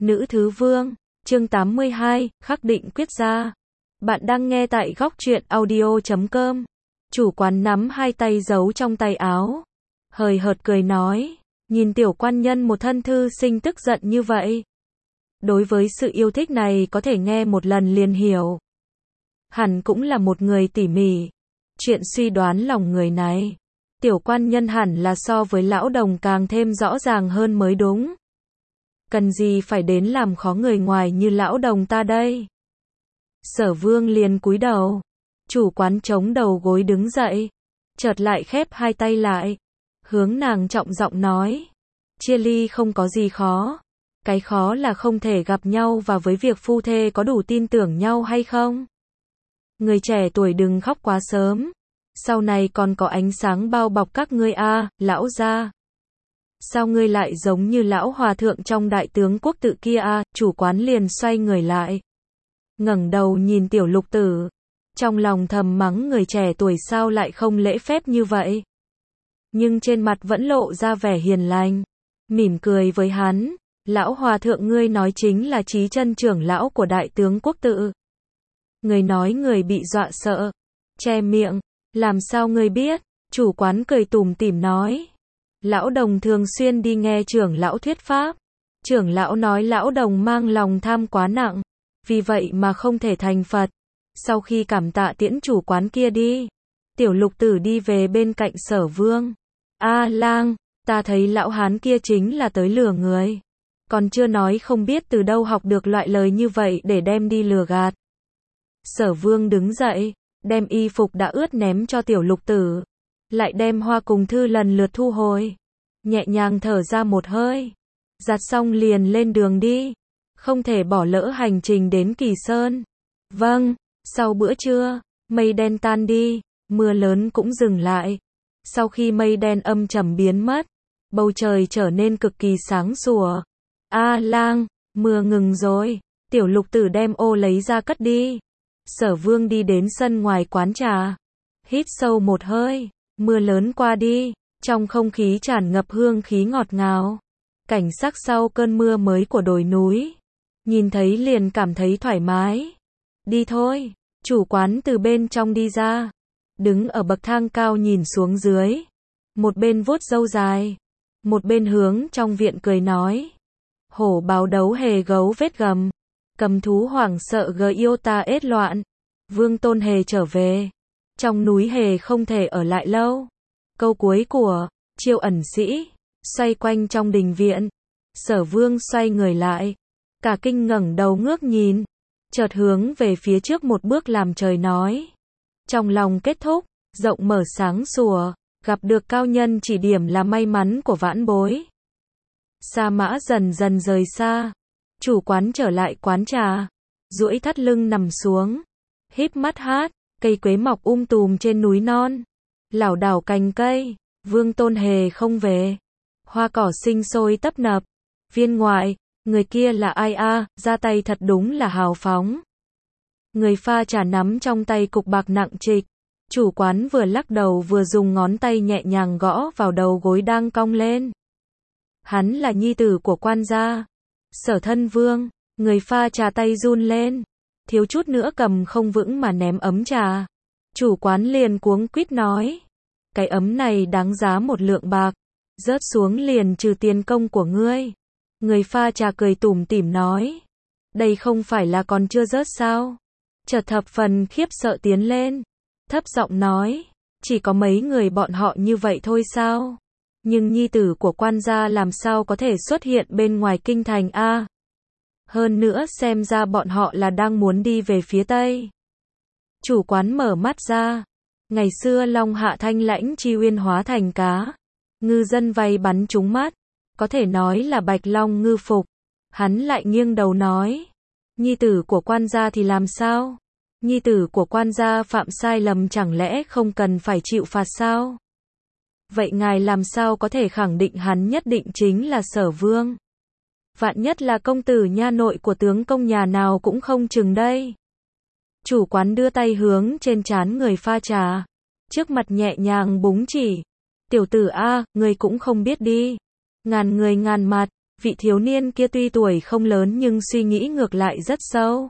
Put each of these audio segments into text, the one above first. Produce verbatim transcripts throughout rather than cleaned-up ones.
Nữ Thứ Vương, chương tám mươi hai, khắc định quyết gia. Bạn đang nghe tại góc truyện audio chấm com. Chủ quán nắm hai tay giấu trong tay áo, hời hợt cười nói, nhìn tiểu quan nhân một thân thư sinh tức giận như vậy. Đối với sự yêu thích này có thể nghe một lần liền hiểu. Hẳn cũng là một người tỉ mỉ. Chuyện suy đoán lòng người này, tiểu quan nhân hẳn là so với lão đồng càng thêm rõ ràng hơn mới đúng. Cần gì phải đến làm khó người ngoài như lão đồng ta đây. Sở Vương liền cúi đầu. Chủ quán chống đầu gối đứng dậy, chợt lại khép hai tay lại, hướng nàng trọng giọng nói, chia ly không có gì khó, cái khó là không thể gặp nhau và với việc phu thê có đủ tin tưởng nhau hay không. Người trẻ tuổi đừng khóc quá sớm, sau này còn có ánh sáng bao bọc các ngươi a, à, lão gia. Sao ngươi lại giống như lão hòa thượng trong Đại Tướng Quốc tự kia a? À? Chủ quán liền xoay người lại, ngẩng đầu nhìn tiểu lục tử, trong lòng thầm mắng người trẻ tuổi sao lại không lễ phép như vậy. Nhưng trên mặt vẫn lộ ra vẻ hiền lành, mỉm cười với hắn, lão hòa thượng ngươi nói chính là Chí Chân trưởng lão của Đại Tướng Quốc tự. Người nói người bị dọa sợ, che miệng, làm sao ngươi biết? Chủ quán cười tủm tỉm nói, lão đồng thường xuyên đi nghe trưởng lão thuyết pháp, trưởng lão nói lão đồng mang lòng tham quá nặng, vì vậy mà không thể thành Phật. Sau khi cảm tạ tiễn chủ quán kia đi, tiểu lục tử đi về bên cạnh Sở Vương. A lang, ta thấy lão hán kia chính là tới lừa người, còn chưa nói không biết từ đâu học được loại lời như vậy để đem đi lừa gạt. Sở Vương đứng dậy, đem y phục đã ướt ném cho tiểu lục tử, lại đem hoa cùng thư lần lượt thu hồi, nhẹ nhàng thở ra một hơi, giặt xong liền lên đường đi, không thể bỏ lỡ hành trình đến Kỳ Sơn. Vâng. Sau bữa trưa, mây đen tan đi, mưa lớn cũng dừng lại. Sau khi mây đen âm trầm biến mất, bầu trời trở nên cực kỳ sáng sủa. A lang, mưa ngừng rồi. Tiểu lục tử đem ô lấy ra cất đi. Sở Vương đi đến sân ngoài quán trà, hít sâu một hơi, mưa lớn qua đi, trong không khí tràn ngập hương khí ngọt ngào. Cảnh sắc sau cơn mưa mới của đồi núi, nhìn thấy liền cảm thấy thoải mái. Đi thôi, chủ quán từ bên trong đi ra, đứng ở bậc thang cao nhìn xuống dưới, một bên vuốt râu dài, một bên hướng trong viện cười nói, hổ báo đấu hề gấu vết gầm, cầm thú hoảng sợ gờ yêu ta ết loạn, Vương Tôn hề trở về, trong núi hề không thể ở lại lâu. Câu cuối của Chiêu ẩn sĩ xoay quanh trong đình viện. Sở Vương xoay người lại, cả kinh ngẩng đầu ngước nhìn, chợt hướng về phía trước một bước làm trời nói, trong lòng kết thúc, rộng mở sáng sủa, gặp được cao nhân chỉ điểm là may mắn của vãn bối. Sa mã dần dần rời xa, chủ quán trở lại quán trà, duỗi thắt lưng nằm xuống, híp mắt hát, cây quế mọc um tùm trên núi non, lảo đảo cành cây, Vương Tôn hề không về, hoa cỏ sinh sôi tấp nập, viên ngoại, người kia là ai a? À, ra tay thật đúng là hào phóng. Người pha trà nắm trong tay cục bạc nặng trịch, chủ quán vừa lắc đầu vừa dùng ngón tay nhẹ nhàng gõ vào đầu gối đang cong lên. Hắn là nhi tử của quan gia, Sở Thân Vương. Người pha trà tay run lên, thiếu chút nữa cầm không vững mà ném ấm trà. Chủ quán liền cuống quýt nói, cái ấm này đáng giá một lượng bạc, rớt xuống liền trừ tiền công của ngươi. Người pha trà cười tủm tỉm nói, đây không phải là còn chưa rớt sao? Chợt thập phần khiếp sợ tiến lên, thấp giọng nói, chỉ có mấy người bọn họ như vậy thôi sao? Nhưng nhi tử của quan gia làm sao có thể xuất hiện bên ngoài kinh thành a? À? Hơn nữa xem ra bọn họ là đang muốn đi về phía tây. Chủ quán mở mắt ra, ngày xưa Long Hạ Thanh Lãnh Chi Uyên hóa thành cá, ngư dân vây bắn trúng mắt, có thể nói là bạch long ngư phục. Hắn lại nghiêng đầu nói, nhi tử của quan gia thì làm sao? Nhi tử của quan gia phạm sai lầm chẳng lẽ không cần phải chịu phạt sao? Vậy ngài làm sao có thể khẳng định hắn nhất định chính là Sở Vương? Vạn nhất là công tử nha nội của tướng công nhà nào cũng không chừng đây. Chủ quán đưa tay hướng trên trán người pha trà, trước mặt nhẹ nhàng búng chỉ, tiểu tử a, người cũng không biết đi. Ngàn người ngàn mặt, Vị thiếu niên kia tuy tuổi không lớn nhưng suy nghĩ ngược lại rất sâu.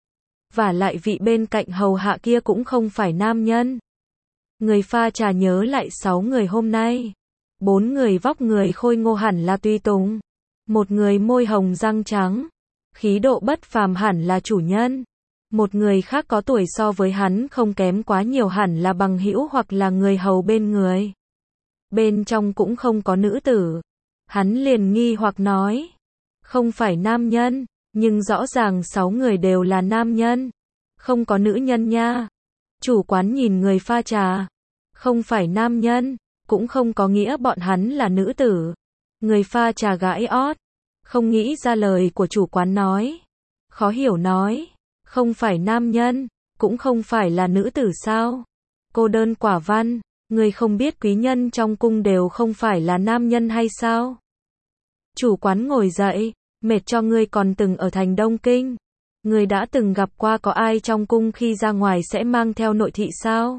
Và lại vị bên cạnh hầu hạ kia cũng không phải nam nhân. Người pha trà nhớ lại sáu người hôm nay. Bốn người vóc người khôi ngô hẳn là tùy tùng. Một người môi hồng răng trắng. Khí độ bất phàm hẳn là chủ nhân. Một người khác có tuổi so với hắn không kém quá nhiều hẳn là bằng hữu hoặc là người hầu bên người. Bên trong cũng không có nữ tử. Hắn liền nghi hoặc nói. Không phải nam nhân, nhưng rõ ràng sáu người đều là nam nhân. Không có nữ nhân nha. Chủ quán nhìn người pha trà. Không phải nam nhân, cũng không có nghĩa bọn hắn là nữ tử. Người pha trà gãi ót. Không nghĩ ra lời của chủ quán nói. Khó hiểu nói. Không phải nam nhân, cũng không phải là nữ tử sao? Cô đơn quả văn, người không biết quý nhân trong cung đều không phải là nam nhân hay sao? Chủ quán ngồi dậy, mệt cho ngươi còn từng ở thành Đông Kinh. Ngươi đã từng gặp qua có ai trong cung khi ra ngoài sẽ mang theo nội thị sao?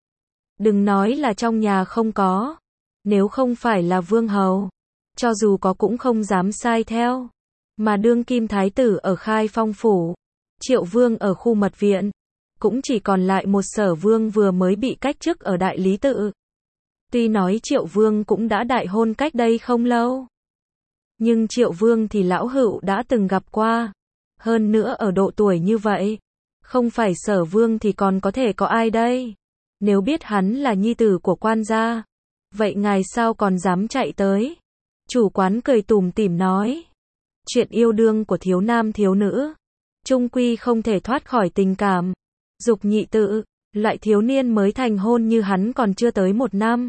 Đừng nói là trong nhà không có. Nếu không phải là vương hầu, cho dù có cũng không dám sai theo. Mà đương kim thái tử ở Khai Phong phủ, Triệu Vương ở khu mật viện, cũng chỉ còn lại một Sở Vương vừa mới bị cách chức ở Đại Lý Tự. Tuy nói Triệu Vương cũng đã đại hôn cách đây không lâu, nhưng Triệu Vương thì lão hữu đã từng gặp qua. Hơn nữa ở độ tuổi như vậy, không phải Sở Vương thì còn có thể có ai đây? Nếu biết hắn là nhi tử của quan gia, vậy ngài sao còn dám chạy tới? Chủ quán cười tủm tỉm nói. Chuyện yêu đương của thiếu nam thiếu nữ, chung quy không thể thoát khỏi tình cảm. Dục nhị tự, loại thiếu niên mới thành hôn như hắn còn chưa tới một năm.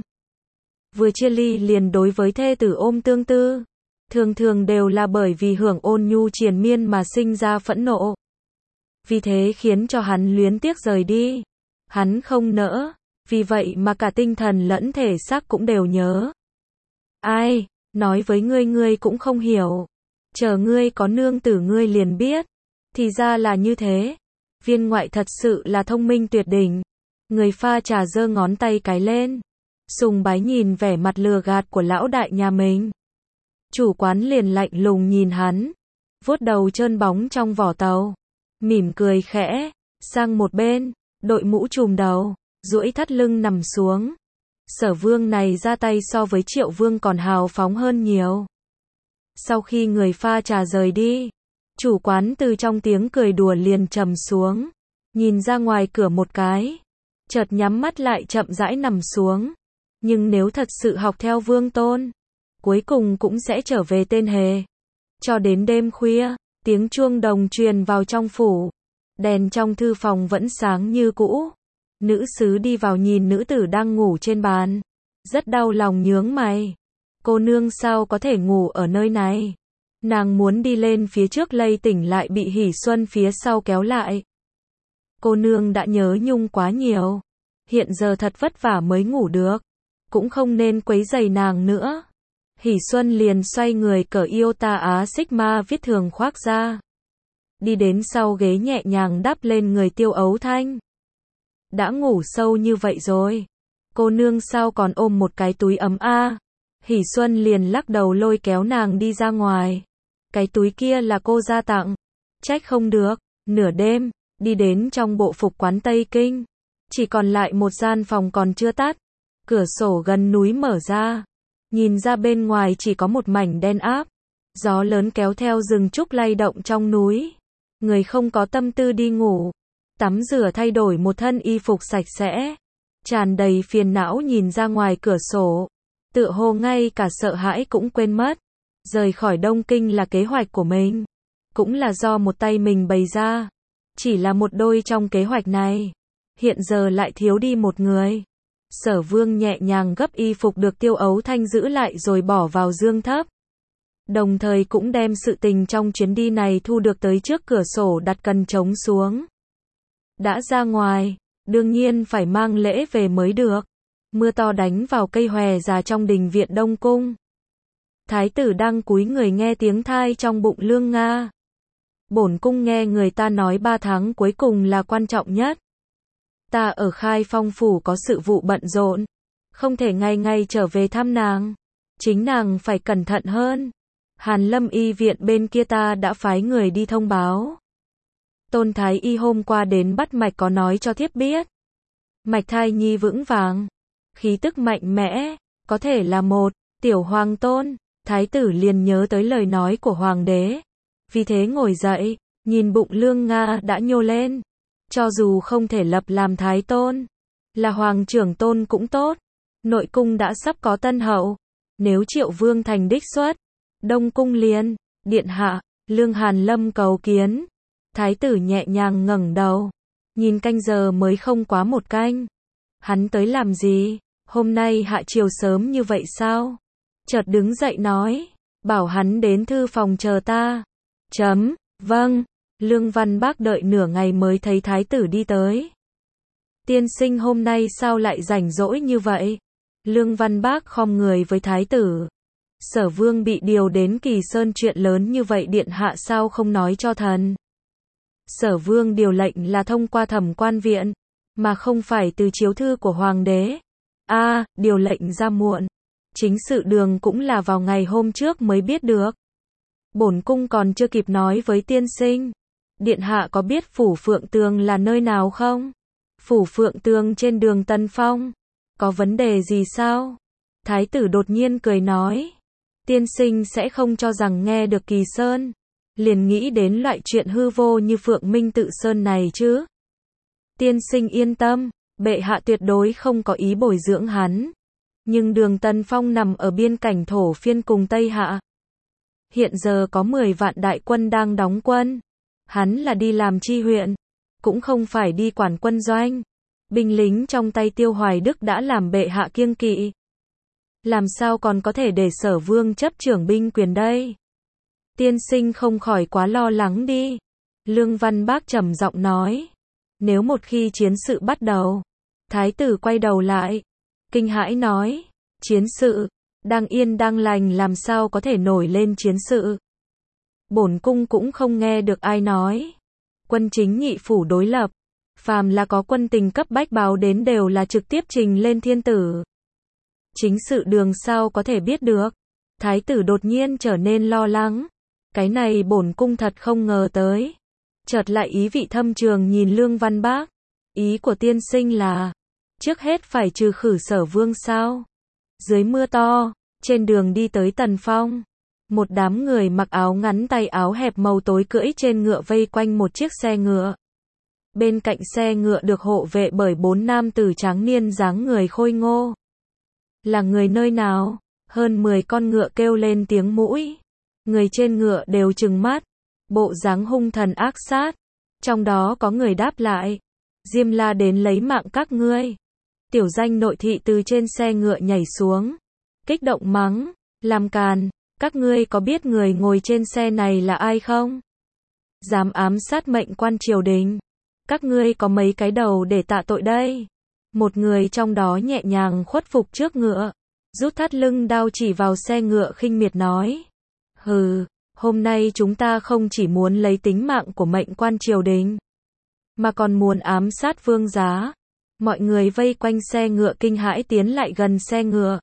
Vừa chia ly liền đối với thê tử ôm tương tư. Thường thường đều là bởi vì hưởng ôn nhu triền miên mà sinh ra phẫn nộ. Vì thế khiến cho hắn luyến tiếc rời đi. Hắn không nỡ, vì vậy mà cả tinh thần lẫn thể xác cũng đều nhớ. Ai, nói với ngươi ngươi cũng không hiểu. Chờ ngươi có nương tử ngươi liền biết. Thì ra là như thế. Viên ngoại thật sự là thông minh tuyệt đỉnh. Người pha trà giơ ngón tay cái lên. Sùng bái nhìn vẻ mặt lừa gạt của lão đại nhà mình. Chủ quán liền lạnh lùng nhìn hắn. Vuốt đầu trơn bóng trong vỏ tàu. Mỉm cười khẽ. Sang một bên. Đội mũ trùm đầu. Duỗi thắt lưng nằm xuống. Sở Vương này ra tay so với Triệu Vương còn hào phóng hơn nhiều. Sau khi người pha trà rời đi, chủ quán từ trong tiếng cười đùa liền trầm xuống, nhìn ra ngoài cửa một cái, chợt nhắm mắt lại chậm rãi nằm xuống. Nhưng nếu thật sự học theo Vương Tôn, cuối cùng cũng sẽ trở về tên hề. Cho đến đêm khuya, tiếng chuông đồng truyền vào trong phủ, đèn trong thư phòng vẫn sáng như cũ. Nữ sứ đi vào nhìn nữ tử đang ngủ trên bàn, rất đau lòng nhướng mày. Cô nương sao có thể ngủ ở nơi này? Nàng muốn đi lên phía trước lay tỉnh lại bị Hỷ Xuân phía sau kéo lại. Cô nương đã nhớ nhung quá nhiều. Hiện giờ thật vất vả mới ngủ được. Cũng không nên quấy rầy nàng nữa. Hỷ Xuân liền xoay người cởi Iota Á Sigma viết thường khoác ra. Đi đến sau ghế nhẹ nhàng đắp lên người Tiêu Ấu Thanh. Đã ngủ sâu như vậy rồi. Cô nương sao còn ôm một cái túi ấm a? Hỷ Xuân liền lắc đầu lôi kéo nàng đi ra ngoài. Cái túi kia là cô ra tặng. Trách không được. Nửa đêm, đi đến trong bộ phục quán Tây Kinh. Chỉ còn lại một gian phòng còn chưa tắt. Cửa sổ gần núi mở ra. Nhìn ra bên ngoài chỉ có một mảnh đen áp. Gió lớn kéo theo rừng trúc lay động trong núi. Người không có tâm tư đi ngủ. Tắm rửa thay đổi một thân y phục sạch sẽ. Tràn đầy phiền não nhìn ra ngoài cửa sổ. Tựa hồ ngay cả sợ hãi cũng quên mất. Rời khỏi Đông Kinh là kế hoạch của mình. Cũng là do một tay mình bày ra. Chỉ là một đôi trong kế hoạch này. Hiện giờ lại thiếu đi một người. Sở Vương nhẹ nhàng gấp y phục được Tiêu Ấu Thanh giữ lại rồi bỏ vào dương thấp. Đồng thời cũng đem sự tình trong chuyến đi này thu được tới trước cửa sổ đặt cần trống xuống. Đã ra ngoài, đương nhiên phải mang lễ về mới được. Mưa to đánh vào cây hòe già trong đình viện Đông Cung. Thái tử đang cúi người nghe tiếng thai trong bụng Lương Nga. Bổn cung nghe người ta nói ba tháng cuối cùng là quan trọng nhất. Ta ở Khai Phong phủ có sự vụ bận rộn, không thể ngày ngày trở về thăm nàng. Chính nàng phải cẩn thận hơn. Hàn Lâm y viện bên kia ta đã phái người đi thông báo. Tôn Thái Y hôm qua đến bắt mạch có nói cho thiếp biết. Mạch thai nhi vững vàng, khí tức mạnh mẽ, có thể là một tiểu hoàng tôn. Thái tử liền nhớ tới lời nói của hoàng đế. Vì thế ngồi dậy, nhìn bụng Lương Nga đã nhô lên. Cho dù không thể lập làm thái tôn, là hoàng trưởng tôn cũng tốt. Nội cung đã sắp có tân hậu. Nếu Triệu Vương thành đích xuất, Đông cung liền, điện hạ, Lương Hàn Lâm cầu kiến. Thái tử nhẹ nhàng ngẩng đầu, nhìn canh giờ mới không quá một canh. Hắn tới làm gì? Hôm nay hạ chiều sớm như vậy sao? Chợt đứng dậy nói, bảo hắn đến thư phòng chờ ta. Chấm, vâng. Lương Văn Bác đợi nửa ngày mới thấy thái tử đi tới. Tiên sinh hôm nay sao lại rảnh rỗi như vậy? Lương Văn Bác khom người với thái tử. Sở Vương bị điều đến Kỳ Sơn, chuyện lớn như vậy điện hạ sao không nói cho thần? Sở Vương điều lệnh là thông qua thẩm quan viện, mà không phải từ chiếu thư của hoàng đế. A, à, điều lệnh ra muộn. Chính sự đường cũng là vào ngày hôm trước mới biết được. Bổn cung còn chưa kịp nói với tiên sinh. Điện hạ có biết phủ Phượng Tường là nơi nào không? Phủ Phượng Tường trên đường Tân Phong. Có vấn đề gì sao? Thái tử đột nhiên cười nói. Tiên sinh sẽ không cho rằng nghe được Kỳ Sơn, liền nghĩ đến loại chuyện hư vô như Phượng Minh Tự Sơn này chứ. Tiên sinh yên tâm, bệ hạ tuyệt đối không có ý bồi dưỡng hắn. Nhưng đường Tân Phong nằm ở biên cảnh Thổ Phiên cùng Tây Hạ. Hiện giờ có mười vạn đại quân đang đóng quân. Hắn là đi làm chi huyện, cũng không phải đi quản quân doanh. Binh lính trong tay Tiêu Hoài Đức đã làm bệ hạ kiêng kỵ. Làm sao còn có thể để Sở Vương chấp trưởng binh quyền đây? Tiên sinh không khỏi quá lo lắng đi. Lương Văn Bác trầm giọng nói. Nếu một khi chiến sự bắt đầu. Thái tử quay đầu lại, kinh hãi nói. Chiến sự, đang yên đang lành làm sao có thể nổi lên chiến sự? Bổn cung cũng không nghe được ai nói. Quân chính nhị phủ đối lập, phàm là có quân tình cấp bách báo đến đều là trực tiếp trình lên thiên tử. Chính sự đường sao có thể biết được? Thái tử đột nhiên trở nên lo lắng. Cái này bổn cung thật không ngờ tới. Chợt lại ý vị thâm trường nhìn Lương Văn Bác. Ý của tiên sinh là, trước hết phải trừ khử Sở Vương sao? Dưới mưa to, trên đường đi tới Tần Phong, một đám người mặc áo ngắn tay áo hẹp màu tối cưỡi trên ngựa vây quanh một chiếc xe ngựa. Bên cạnh xe ngựa được hộ vệ bởi bốn nam tử tráng niên dáng người khôi ngô. Là người nơi nào? Hơn mười con ngựa kêu lên tiếng mũi. Người trên ngựa đều trừng mắt, bộ dáng hung thần ác sát. Trong đó có người đáp lại, Diêm La đến lấy mạng các ngươi. Tiểu danh nội thị từ trên xe ngựa nhảy xuống, kích động mắng, làm càn, các ngươi có biết người ngồi trên xe này là ai không? Dám ám sát mệnh quan triều đình, các ngươi có mấy cái đầu để tạ tội đây? Một người trong đó nhẹ nhàng khuất phục trước ngựa, rút thắt lưng đao chỉ vào xe ngựa khinh miệt nói. Hừ, hôm nay chúng ta không chỉ muốn lấy tính mạng của mệnh quan triều đình, mà còn muốn ám sát vương giá. Mọi người vây quanh xe ngựa kinh hãi tiến lại gần xe ngựa,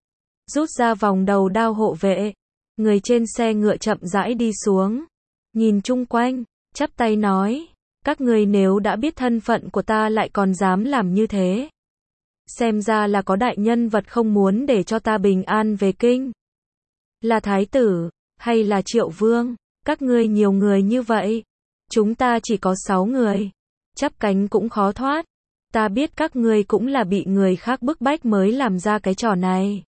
rút ra vòng đầu đao hộ vệ. Người trên xe ngựa chậm rãi đi xuống, nhìn chung quanh, chắp tay nói, các ngươi nếu đã biết thân phận của ta lại còn dám làm như thế, xem ra là có đại nhân vật không muốn để cho ta bình an về kinh. Là thái tử, hay là Triệu Vương? Các ngươi nhiều người như vậy, chúng ta chỉ có sáu người, chắp cánh cũng khó thoát. Ta biết các ngươi cũng là bị người khác bức bách mới làm ra cái trò này.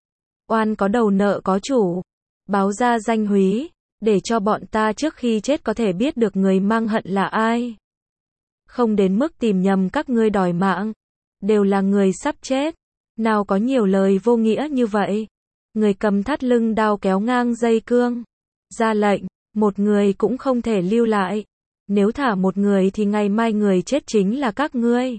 Oan có đầu nợ có chủ, báo ra danh húy, để cho bọn ta trước khi chết có thể biết được người mang hận là ai. Không đến mức tìm nhầm các ngươi đòi mạng, đều là người sắp chết, nào có nhiều lời vô nghĩa như vậy. Người cầm thắt lưng đao kéo ngang dây cương, ra lệnh, một người cũng không thể lưu lại. Nếu thả một người thì ngày mai người chết chính là các ngươi.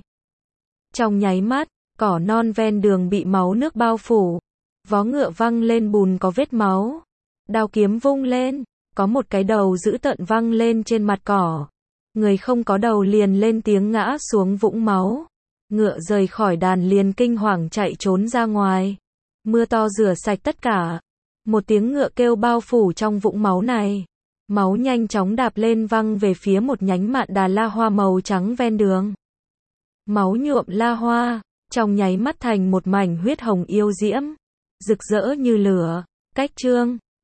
Trong nháy mắt, cỏ non ven đường bị máu nước bao phủ, vó ngựa văng lên bùn có vết máu, đao kiếm vung lên, có một cái đầu dữ tợn văng lên trên mặt cỏ. Người không có đầu liền lên tiếng ngã xuống vũng máu. Ngựa rời khỏi đàn liền kinh hoàng chạy trốn ra ngoài. Mưa to rửa sạch tất cả. Một tiếng ngựa kêu bao phủ trong vũng máu này. Máu nhanh chóng đạp lên văng về phía một nhánh mạn đà la hoa màu trắng ven đường. Máu nhuộm la hoa, trong nháy mắt thành một mảnh huyết hồng yêu diễm, rực rỡ như lửa. Cách chương